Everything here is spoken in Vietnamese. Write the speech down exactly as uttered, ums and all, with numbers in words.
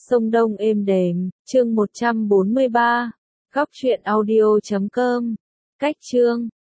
sông Đông êm đềm, chương một trăm bốn mươi ba, góc truyện audio chấm com, cách chương